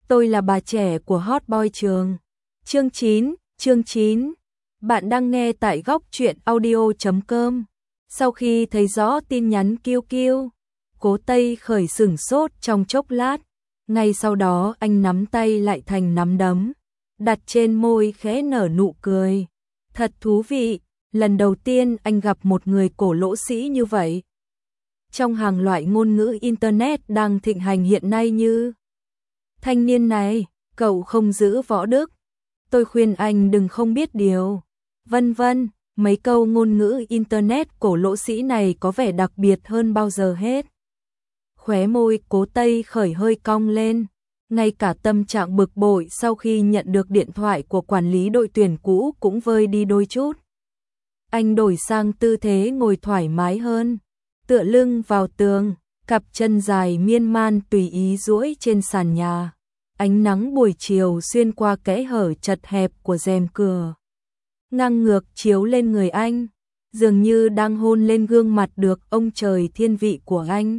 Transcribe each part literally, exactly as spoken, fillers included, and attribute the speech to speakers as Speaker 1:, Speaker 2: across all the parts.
Speaker 1: tôi là bà trẻ của Hot Boy trường. Chương chín, chương chín. Bạn đang nghe tại góc truyện audio chấm com. Sau khi thấy rõ tin nhắn kiu kiu, Cố Tây Khởi sửng sốt trong chốc lát. Ngay sau đó anh nắm tay lại thành nắm đấm, đặt trên môi khẽ nở nụ cười. Thật thú vị, lần đầu tiên anh gặp một người cổ lỗ sĩ như vậy. Trong hàng loại ngôn ngữ Internet đang thịnh hành hiện nay như thanh niên này, cậu không giữ võ đức, tôi khuyên anh đừng không biết điều, vân vân. Mấy câu ngôn ngữ Internet cổ lỗ sĩ này có vẻ đặc biệt hơn bao giờ hết. Khóe môi Cố Tây Khởi hơi cong lên, ngay cả tâm trạng bực bội sau khi nhận được điện thoại của quản lý đội tuyển cũ cũng vơi đi đôi chút. Anh đổi sang tư thế ngồi thoải mái hơn, tựa lưng vào tường, cặp chân dài miên man tùy ý duỗi trên sàn nhà. Ánh nắng buổi chiều xuyên qua kẽ hở chật hẹp của rèm cửa, ngang ngược chiếu lên người anh, dường như đang hôn lên gương mặt được ông trời thiên vị của anh.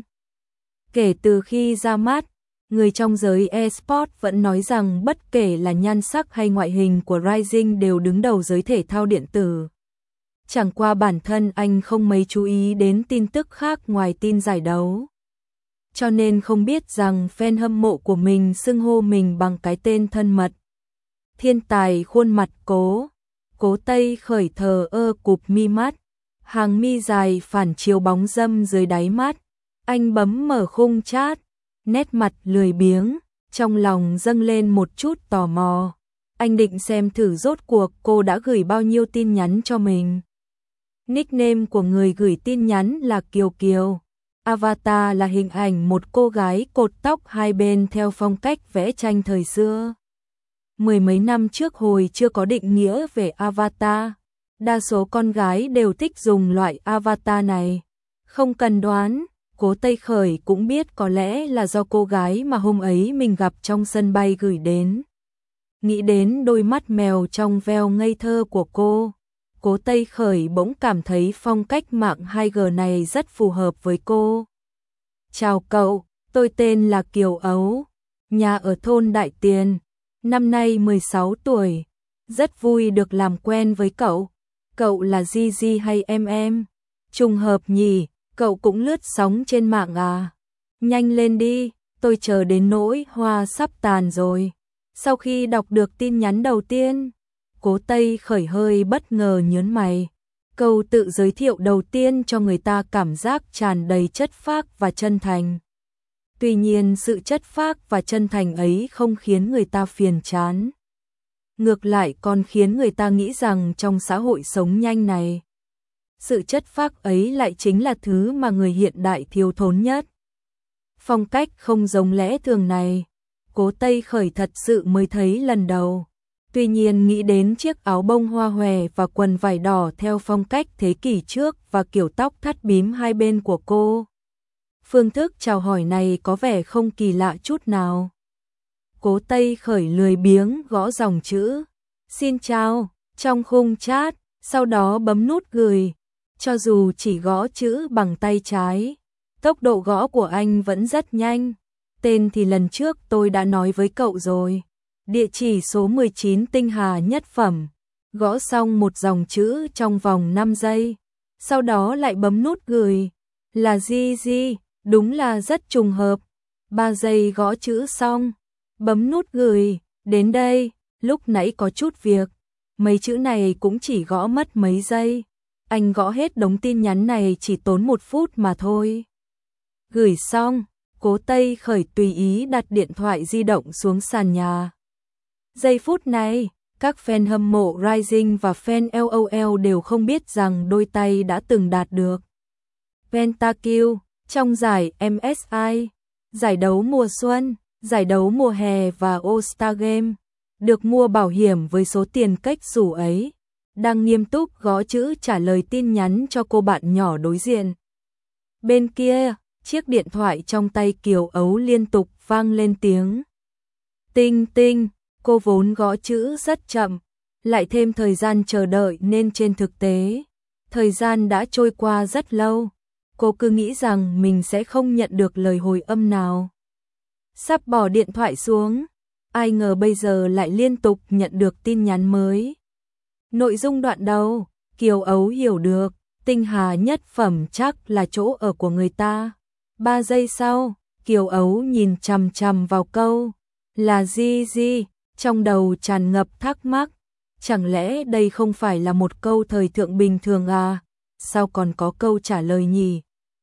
Speaker 1: Kể từ khi ra mắt, người trong giới e-sport vẫn nói rằng bất kể là nhan sắc hay ngoại hình của Rising đều đứng đầu giới thể thao điện tử. Chẳng qua bản thân anh không mấy chú ý đến tin tức khác ngoài tin giải đấu, cho nên không biết rằng fan hâm mộ của mình xưng hô mình bằng cái tên thân mật. Thiên tài khuôn mặt Cố. Cố Tây Khởi thờ ơ cụp mi mắt, hàng mi dài phản chiếu bóng râm dưới đáy mắt. Anh bấm mở khung chat, nét mặt lười biếng, trong lòng dâng lên một chút tò mò. Anh định xem thử rốt cuộc cô đã gửi bao nhiêu tin nhắn cho mình. Nickname của người gửi tin nhắn là Kiều Kiều. Avatar là hình ảnh một cô gái cột tóc hai bên theo phong cách vẽ tranh thời xưa. Mười mấy năm trước hồi chưa có định nghĩa về avatar, đa số con gái đều thích dùng loại avatar này. Không cần đoán, Cố Tây Khởi cũng biết có lẽ là do cô gái mà hôm ấy mình gặp trong sân bay gửi đến. Nghĩ đến đôi mắt mèo trong veo ngây thơ của cô, Cố Tây Khởi bỗng cảm thấy phong cách mạng hai G này rất phù hợp với cô. Chào cậu, tôi tên là Kiều Ấu, nhà ở thôn Đại Tiền, năm nay mười sáu tuổi, rất vui được làm quen với cậu. Cậu là Gigi hay em em? Trùng hợp nhỉ, cậu cũng lướt sóng trên mạng à? Nhanh lên đi, tôi chờ đến nỗi hoa sắp tàn rồi. Sau khi đọc được tin nhắn đầu tiên, Cố Tây Khởi hơi bất ngờ nhớn mày. Câu tự giới thiệu đầu tiên cho người ta cảm giác tràn đầy chất phác và chân thành. Tuy nhiên sự chất phác và chân thành ấy không khiến người ta phiền chán. Ngược lại còn khiến người ta nghĩ rằng trong xã hội sống nhanh này, sự chất phác ấy lại chính là thứ mà người hiện đại thiếu thốn nhất. Phong cách không giống lẽ thường này, Cố Tây Khởi thật sự mới thấy lần đầu. Tuy nhiên nghĩ đến chiếc áo bông hoa hòe và quần vải đỏ theo phong cách thế kỷ trước và kiểu tóc thắt bím hai bên của cô, phương thức chào hỏi này có vẻ không kỳ lạ chút nào. Cố Tây Khởi lười biếng gõ dòng chữ "Xin chào" trong khung chat, sau đó bấm nút gửi. Cho dù chỉ gõ chữ bằng tay trái, tốc độ gõ của anh vẫn rất nhanh. Tên thì lần trước tôi đã nói với cậu rồi. Địa chỉ số mười chín Tinh Hà Nhất Phẩm. Gõ xong một dòng chữ trong vòng năm giây, sau đó lại bấm nút gửi. Là Gigi, đúng là rất trùng hợp. ba giây gõ chữ xong, bấm nút gửi. Đến đây, lúc nãy có chút việc, mấy chữ này cũng chỉ gõ mất mấy giây. Anh gõ hết đống tin nhắn này chỉ tốn một phút mà thôi. Gửi xong, Cố Tây Khởi tùy ý đặt điện thoại di động xuống sàn nhà. Giây phút này, các fan hâm mộ Rising và fan LOL đều không biết rằng đôi tay đã từng đạt được Pentakill trong giải em ét i, giải đấu mùa xuân, giải đấu mùa hè và All-Star Game. Được mua bảo hiểm với số tiền cách xù ấy, đang nghiêm túc gõ chữ trả lời tin nhắn cho cô bạn nhỏ đối diện. Bên kia, chiếc điện thoại trong tay Kiều Ấu liên tục vang lên tiếng tinh tinh. Cô vốn gõ chữ rất chậm, lại thêm thời gian chờ đợi nên trên thực tế, thời gian đã trôi qua rất lâu. Cô cứ nghĩ rằng mình sẽ không nhận được lời hồi âm nào. Sắp bỏ điện thoại xuống, ai ngờ bây giờ lại liên tục nhận được tin nhắn mới. Nội dung đoạn đầu, Kiều Ấu hiểu được, tinh hà nhất phẩm chắc là chỗ ở của người ta. Ba giây sau, Kiều Ấu nhìn chằm chằm vào câu, là gì gì, trong đầu tràn ngập thắc mắc. Chẳng lẽ đây không phải là một câu thời thượng bình thường à? Sao còn có câu trả lời nhỉ?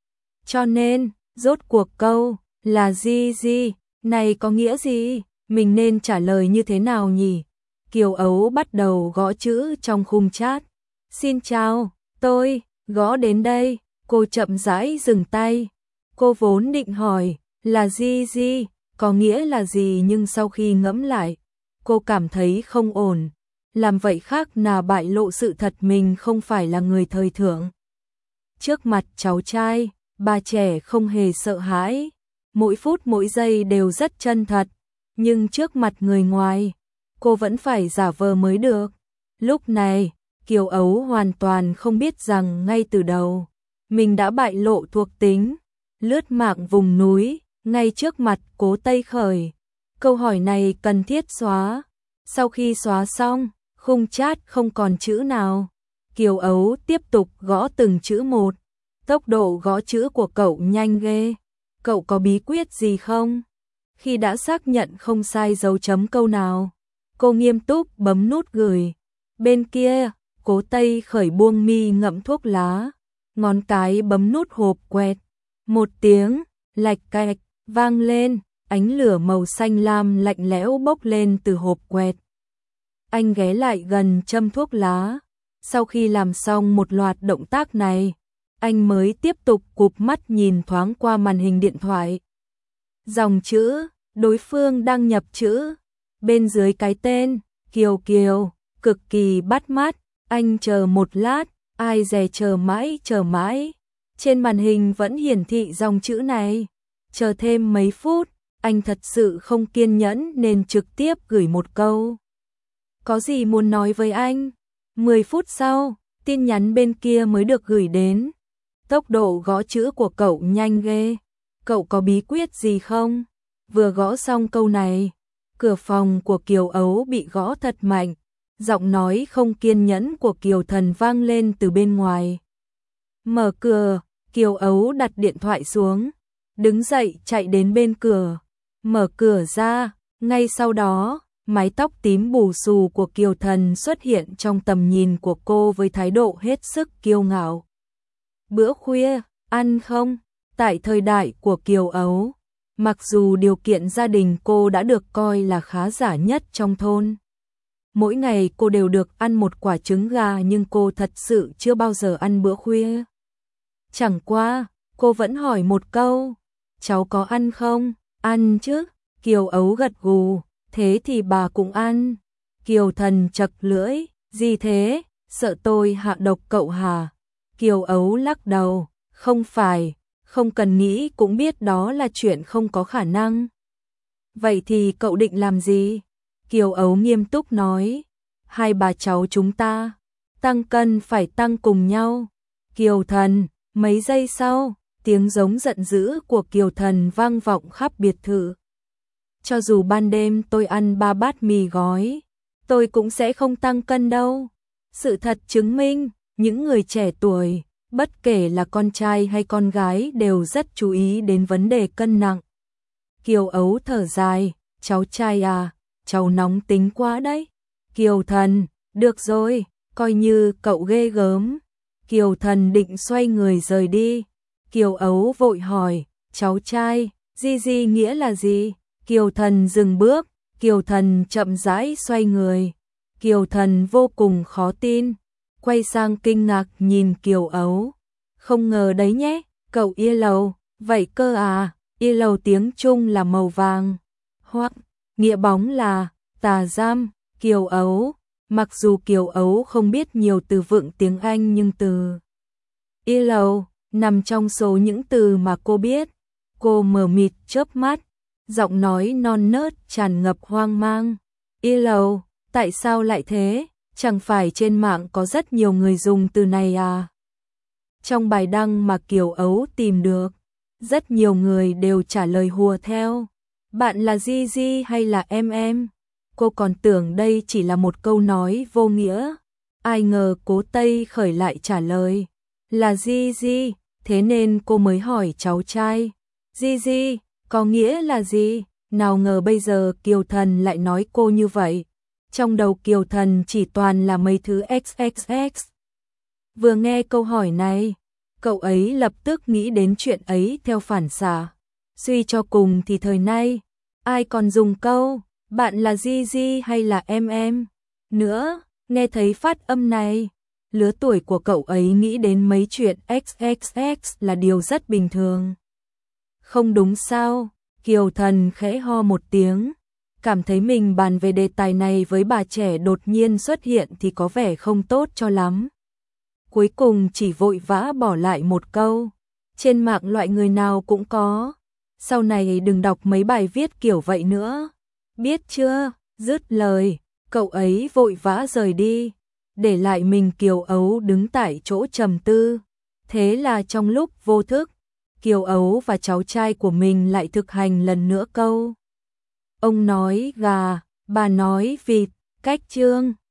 Speaker 1: Cho nên, rốt cuộc câu, là gì gì, này có nghĩa gì? Mình nên trả lời như thế nào nhỉ? Kiều Ấu bắt đầu gõ chữ trong khung chat. Xin chào, tôi, gõ đến đây, cô chậm rãi dừng tay. Cô vốn định hỏi, là gì gì, có nghĩa là gì, nhưng sau khi ngẫm lại, cô cảm thấy không ổn. Làm vậy khác là bại lộ sự thật mình không phải là người thời thượng. Trước mặt cháu trai, bà trẻ không hề sợ hãi. Mỗi phút mỗi giây đều rất chân thật. Nhưng trước mặt người ngoài, cô vẫn phải giả vờ mới được. Lúc này, Kiều Ấu hoàn toàn không biết rằng ngay từ đầu, mình đã bại lộ thuộc tính. Lướt mạng vùng núi, ngay trước mặt Cố Tây Khởi. Câu hỏi này cần thiết xóa. Sau khi xóa xong, khung chat không còn chữ nào. Kiều Ấu tiếp tục gõ từng chữ một. Tốc độ gõ chữ của cậu nhanh ghê. Cậu có bí quyết gì không? Khi đã xác nhận không sai dấu chấm câu nào, cô nghiêm túc bấm nút gửi. Bên kia, Cố Tây Khởi buông mi ngậm thuốc lá, ngón cái bấm nút hộp quẹt. Một tiếng, lạch cạch, vang lên, ánh lửa màu xanh lam lạnh lẽo bốc lên từ hộp quẹt. Anh ghé lại gần châm thuốc lá. Sau khi làm xong một loạt động tác này, anh mới tiếp tục cụp mắt nhìn thoáng qua màn hình điện thoại. Dòng chữ, đối phương đăng nhập chữ. Bên dưới cái tên, Kiều Kiều, cực kỳ bắt mắt. Anh chờ một lát, ai dè chờ mãi chờ mãi. Trên màn hình vẫn hiển thị dòng chữ này. Chờ thêm mấy phút, anh thật sự không kiên nhẫn nên trực tiếp gửi một câu. Có gì muốn nói với anh? mười phút sau, tin nhắn bên kia mới được gửi đến. Tốc độ gõ chữ của cậu nhanh ghê. Cậu có bí quyết gì không? Vừa gõ xong câu này, cửa phòng của Kiều Ấu bị gõ thật mạnh. Giọng nói không kiên nhẫn của Kiều Thần vang lên từ bên ngoài. Mở cửa, Kiều Ấu đặt điện thoại xuống, đứng dậy chạy đến bên cửa, mở cửa ra, ngay sau đó, mái tóc tím bù xù của Kiều Thần xuất hiện trong tầm nhìn của cô với thái độ hết sức kiêu ngạo. Bữa khuya, ăn không? Tại thời đại của Kiều Ấu, mặc dù điều kiện gia đình cô đã được coi là khá giả nhất trong thôn. Mỗi ngày cô đều được ăn một quả trứng gà nhưng cô thật sự chưa bao giờ ăn bữa khuya. Chẳng qua, cô vẫn hỏi một câu, cháu có ăn không? Ăn chứ, Kiều Ấu gật gù, thế thì bà cũng ăn. Kiều Thần chật lưỡi, gì thế, sợ tôi hạ độc cậu hả? Kiều Ấu lắc đầu, không phải, không cần nghĩ cũng biết đó là chuyện không có khả năng. Vậy thì cậu định làm gì? Kiều Ấu nghiêm túc nói, hai bà cháu chúng ta, tăng cân phải tăng cùng nhau. Kiều Thần, mấy giây sau, tiếng giống giận dữ của Kiều Thần vang vọng khắp biệt thự. Cho dù ban đêm tôi ăn ba bát mì gói, tôi cũng sẽ không tăng cân đâu. Sự thật chứng minh, những người trẻ tuổi, bất kể là con trai hay con gái đều rất chú ý đến vấn đề cân nặng. Kiều Ấu thở dài, cháu trai à, cháu nóng tính quá đấy. Kiều Thần, được rồi, coi như cậu ghê gớm. Kiều Thần định xoay người rời đi. Kiều Ấu vội hỏi, cháu trai, gì gì nghĩa là gì? Kiều Thần dừng bước, Kiều Thần chậm rãi xoay người. Kiều Thần vô cùng khó tin, quay sang kinh ngạc nhìn Kiều Ấu. Không ngờ đấy nhé, cậu yellow, vậy cơ à? Yellow tiếng Trung là màu vàng, hoặc nghĩa bóng là tà giam. Kiều Ấu, mặc dù Kiều Ấu không biết nhiều từ vựng tiếng Anh nhưng từ yellow nằm trong số những từ mà cô biết. Cô mờ mịt chớp mắt, giọng nói non nớt tràn ngập hoang mang. Yellow, tại sao lại thế? Chẳng phải trên mạng có rất nhiều người dùng từ này à? Trong bài đăng mà Kiều Ấu tìm được, rất nhiều người đều trả lời hùa theo. Bạn là Gigi hay là em em? Cô còn tưởng đây chỉ là một câu nói vô nghĩa. Ai ngờ Cố Tây Khởi lại trả lời là Gigi, thế nên cô mới hỏi cháu trai. Gigi, có nghĩa là gì? Nào ngờ bây giờ Kiều Thần lại nói cô như vậy. Trong đầu Kiều Thần chỉ toàn là mấy thứ ích ích ích. Vừa nghe câu hỏi này, cậu ấy lập tức nghĩ đến chuyện ấy theo phản xạ. Suy cho cùng thì thời nay, ai còn dùng câu, bạn là Gigi hay là em em? Nữa, nghe thấy phát âm này, lứa tuổi của cậu ấy nghĩ đến mấy chuyện ích ích ích là điều rất bình thường. Không đúng sao? Kiều Thần khẽ ho một tiếng, cảm thấy mình bàn về đề tài này với bà trẻ đột nhiên xuất hiện thì có vẻ không tốt cho lắm. Cuối cùng chỉ vội vã bỏ lại một câu, trên mạng loại người nào cũng có, sau này đừng đọc mấy bài viết kiểu vậy nữa, biết chưa? Dứt lời, cậu ấy vội vã rời đi, để lại mình Kiều Ấu đứng tại chỗ trầm tư. Thế là trong lúc vô thức, Kiều Ấu và cháu trai của mình lại thực hành lần nữa câu. Ông nói gà, bà nói vịt, cách chương.